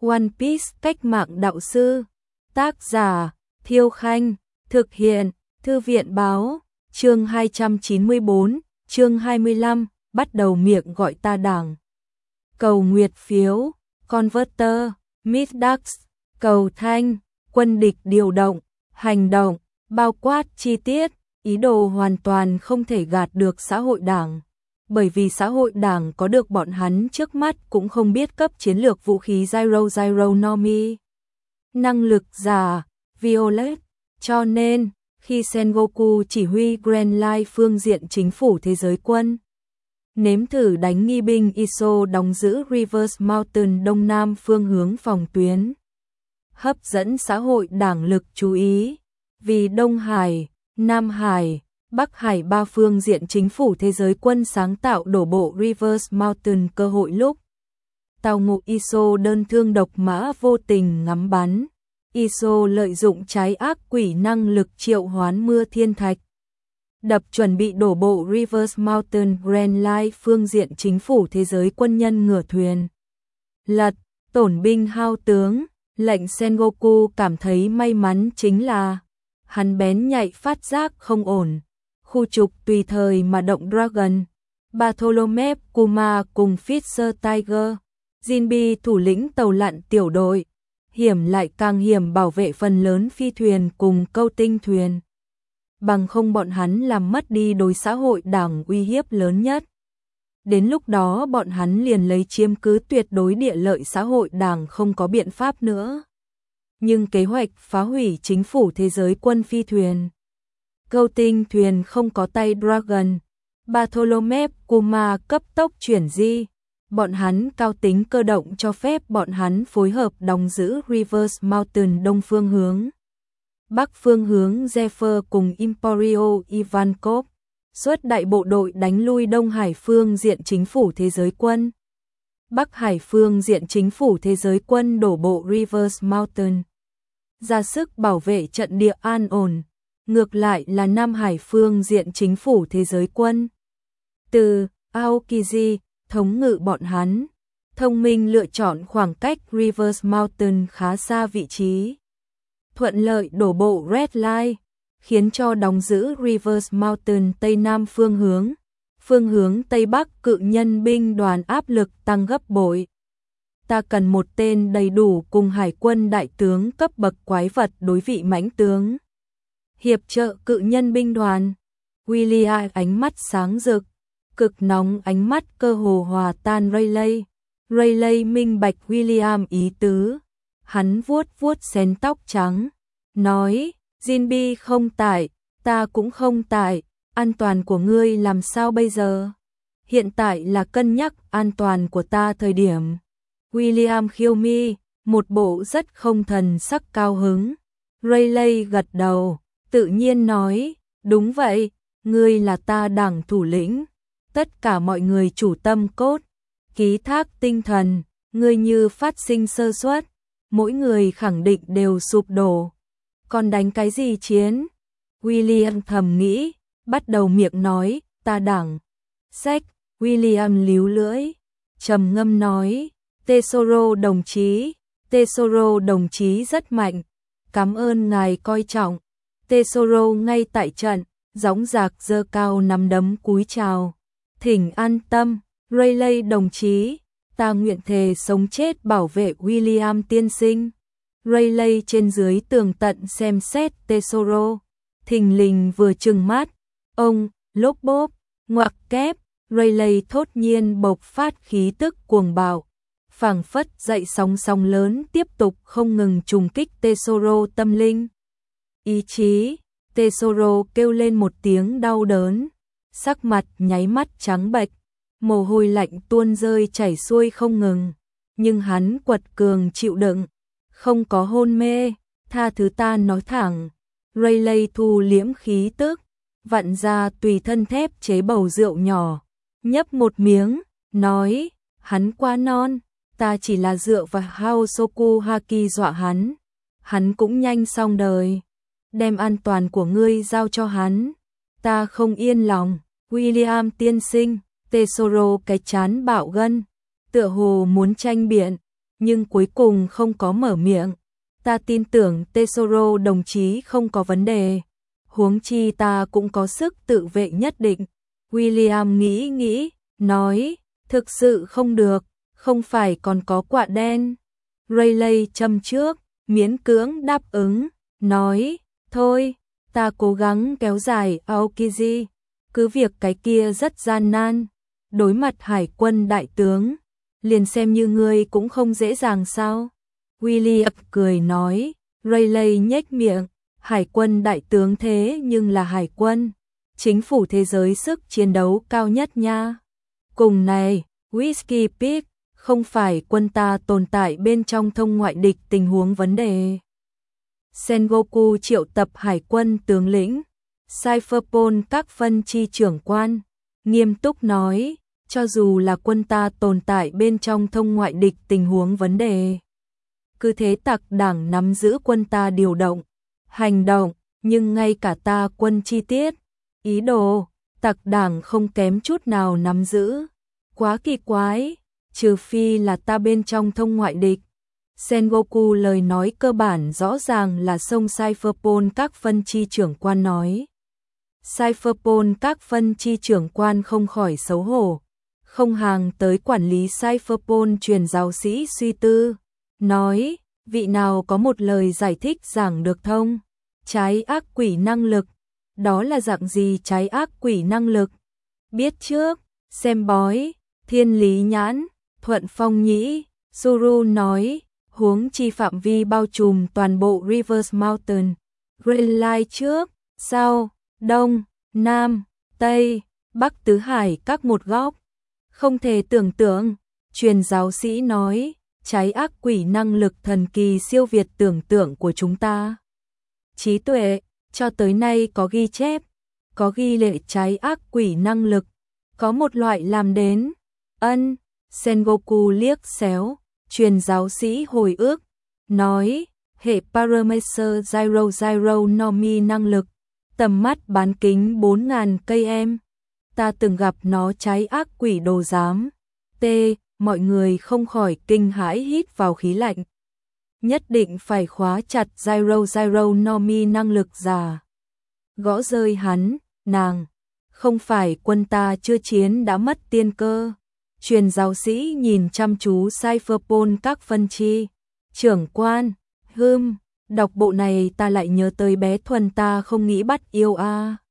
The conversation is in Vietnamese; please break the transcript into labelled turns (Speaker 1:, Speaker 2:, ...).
Speaker 1: One Piece cách mạng đạo sư. Tác giả Thiêu Khanh. Thực hiện Thư viện Báo. Chương 294, chương 25, bắt đầu miệng gọi ta đảng. Cầu nguyệt phiếu, Converter, Middax, cầu thanh, quân địch điều động, hành động, bao quát chi tiết, ý đồ hoàn toàn không thể gạt được xã hội đảng. Bởi vì xã hội đảng có được bọn hắn trước mắt cũng không biết cấp chiến lược vũ khí Gyro Nomi. Năng lực giả, Violet, cho nên, khi Sengoku chỉ huy Grand Line phương diện chính phủ thế giới quân, nếm thử đánh nghi binh Iso đóng giữ Reverse Mountain đông nam phương hướng phòng tuyến, hấp dẫn xã hội đảng lực chú ý, vì Đông Hải, Nam Hải, Bắc Hải ba phương diện chính phủ thế giới quân sáng tạo đổ bộ Reverse Mountain cơ hội lúc tàu ngũ Iso đơn thương độc mã vô tình ngắm bắn. Iso lợi dụng trái ác quỷ năng lực triệu hoán mưa thiên thạch, đập chuẩn bị đổ bộ Reverse Mountain Grand Line phương diện chính phủ thế giới quân nhân ngửa thuyền. Lật, tổn binh hao tướng, lệnh Sengoku cảm thấy may mắn chính là hắn bén nhạy phát giác không ổn. Khu trục tùy thời mà động Dragon, Bartholomew Kuma cùng Fisher Tiger, Jinbe thủ lĩnh tàu lặn tiểu đội, hiểm lại càng hiểm bảo vệ phần lớn phi thuyền cùng câu tinh thuyền. Bằng không bọn hắn làm mất đi đối xã hội đảng uy hiếp lớn nhất. Đến lúc đó bọn hắn liền lấy chiếm cứ tuyệt đối địa lợi xã hội đảng không có biện pháp nữa. Nhưng kế hoạch phá hủy chính phủ thế giới quân phi thuyền, câu tinh thuyền không có tay Dragon, Bartholomew Kuma cấp tốc chuyển di. Bọn hắn cao tính cơ động cho phép bọn hắn phối hợp đóng giữ Reverse Mountain đông phương hướng. Bắc phương hướng Zephyr cùng Emporio Ivankov, xuất đại bộ đội đánh lui Đông Hải phương diện chính phủ thế giới quân. Bắc Hải phương diện chính phủ thế giới quân đổ bộ Reverse Mountain, ra sức bảo vệ trận địa an ổn. Ngược lại là Nam Hải phương diện chính phủ thế giới quân, từ Aokiji thống ngự bọn hắn, thông minh lựa chọn khoảng cách Reverse Mountain khá xa vị trí, thuận lợi đổ bộ Red Line, khiến cho đóng giữ Reverse Mountain Tây Nam phương hướng Tây Bắc cự nhân binh đoàn áp lực tăng gấp bội. Ta cần một tên đầy đủ cùng hải quân đại tướng cấp bậc quái vật đối vị mãnh tướng. Hiệp trợ cự nhân binh đoàn. William ánh mắt sáng rực, cực nóng ánh mắt cơ hồ hòa tan Rayleigh. Rayleigh minh bạch William ý tứ. Hắn vuốt vuốt xén tóc trắng, nói, Jinbe không tại, ta cũng không tại, an toàn của ngươi làm sao bây giờ? Hiện tại là cân nhắc an toàn của ta thời điểm. William khiêu mi, một bộ rất không thần sắc cao hứng. Rayleigh gật đầu, tự nhiên nói, đúng vậy, ngươi là ta đảng thủ lĩnh, tất cả mọi người chủ tâm cốt, ký thác tinh thần, ngươi như phát sinh sơ suất, mỗi người khẳng định đều sụp đổ. Còn đánh cái gì chiến? William thầm nghĩ, bắt đầu miệng nói, ta đảng. Sách, William líu lưỡi, trầm ngâm nói, Tesoro đồng chí rất mạnh, cảm ơn ngài coi trọng. Tesoro ngay tại trận, dõng dạc giơ cao nắm đấm cúi chào. Thỉnh an tâm, Rayleigh đồng chí, ta nguyện thề sống chết bảo vệ William tiên sinh. Rayleigh trên dưới tường tận xem xét Tesoro, thình lình vừa trừng mắt, ông, lốp bốp, ngoặc kép, Rayleigh thốt nhiên bộc phát khí tức cuồng bạo, phảng phất dậy sóng sóng lớn tiếp tục không ngừng trùng kích Tesoro tâm linh. Ý chí, Tesoro kêu lên một tiếng đau đớn, sắc mặt nháy mắt trắng bệch, mồ hôi lạnh tuôn rơi chảy xuôi không ngừng, nhưng hắn quật cường chịu đựng, không có hôn mê, tha thứ ta nói thẳng. Rayleigh thu liễm khí tức, vặn ra tùy thân thép chế bầu rượu nhỏ, nhấp một miếng, nói, hắn quá non, ta chỉ là dựa vào Haosoku Haki dọa hắn cũng nhanh xong đời. Đem an toàn của ngươi giao cho hắn, ta không yên lòng. William tiên sinh, Tesoro cái chán bạo gân, tựa hồ muốn tranh biện, nhưng cuối cùng không có mở miệng. Ta tin tưởng Tesoro đồng chí không có vấn đề. Huống chi ta cũng có sức tự vệ nhất định. William nghĩ, nói, thực sự không được, không phải còn có quạ đen. Rayleigh châm trước, miễn cưỡng đáp ứng, nói, thôi, ta cố gắng kéo dài Aokiji, cứ việc cái kia rất gian nan. Đối mặt hải quân đại tướng, liền xem như ngươi cũng không dễ dàng sao. William cười nói, Rayleigh nhếch miệng, hải quân đại tướng thế nhưng là hải quân, chính phủ thế giới sức chiến đấu cao nhất nha. Cùng này, Whiskey Pig, không phải quân ta tồn tại bên trong thông ngoại địch tình huống vấn đề. Sengoku triệu tập hải quân tướng lĩnh, Cypherpol các phân chi trưởng quan, nghiêm túc nói, cho dù là quân ta tồn tại bên trong thông ngoại địch tình huống vấn đề. Cứ thế tặc đảng nắm giữ quân ta điều động, hành động, nhưng ngay cả ta quân chi tiết, ý đồ, tặc đảng không kém chút nào nắm giữ. Quá kỳ quái, trừ phi là ta bên trong thông ngoại địch. Sengoku lời nói cơ bản rõ ràng là sông Cypherpol các phân chi trưởng quan nói. Cypherpol các phân chi trưởng quan không khỏi xấu hổ, không hàng tới quản lý Cypherpol truyền giáo sĩ suy tư, nói, vị nào có một lời giải thích giảng được thông. Trái ác quỷ năng lực, đó là dạng gì trái ác quỷ năng lực? Biết trước, xem bói, thiên lý nhãn, thuận phong nhĩ, Suru nói, huống chi phạm vi bao trùm toàn bộ Rivers Mountain, Green Line trước, sau, đông, nam, tây, bắc tứ hải các một góc. Không thể tưởng tượng, truyền giáo sĩ nói, trái ác quỷ năng lực thần kỳ siêu việt tưởng tượng của chúng ta. Trí tuệ, cho tới nay có ghi chép, có ghi lệ trái ác quỷ năng lực, có một loại làm đến. Ân, Sengoku liếc xéo, truyền giáo sĩ hồi ức, nói, hệ Parameter Gyro Nomi năng lực, tầm mắt bán kính 4.000 cây em. Ta từng gặp nó trái ác quỷ đồ giám. T, mọi người không khỏi kinh hãi hít vào khí lạnh. Nhất định phải khóa chặt Gyro Nomi năng lực giả. Gõ rơi hắn, nàng, không phải quân ta chưa chiến đã mất tiên cơ. Truyền giáo sĩ nhìn chăm chú Cypherpol các phân chi. Trưởng quan, đọc bộ này ta lại nhớ tới bé Thuần ta không nghĩ bắt yêu a.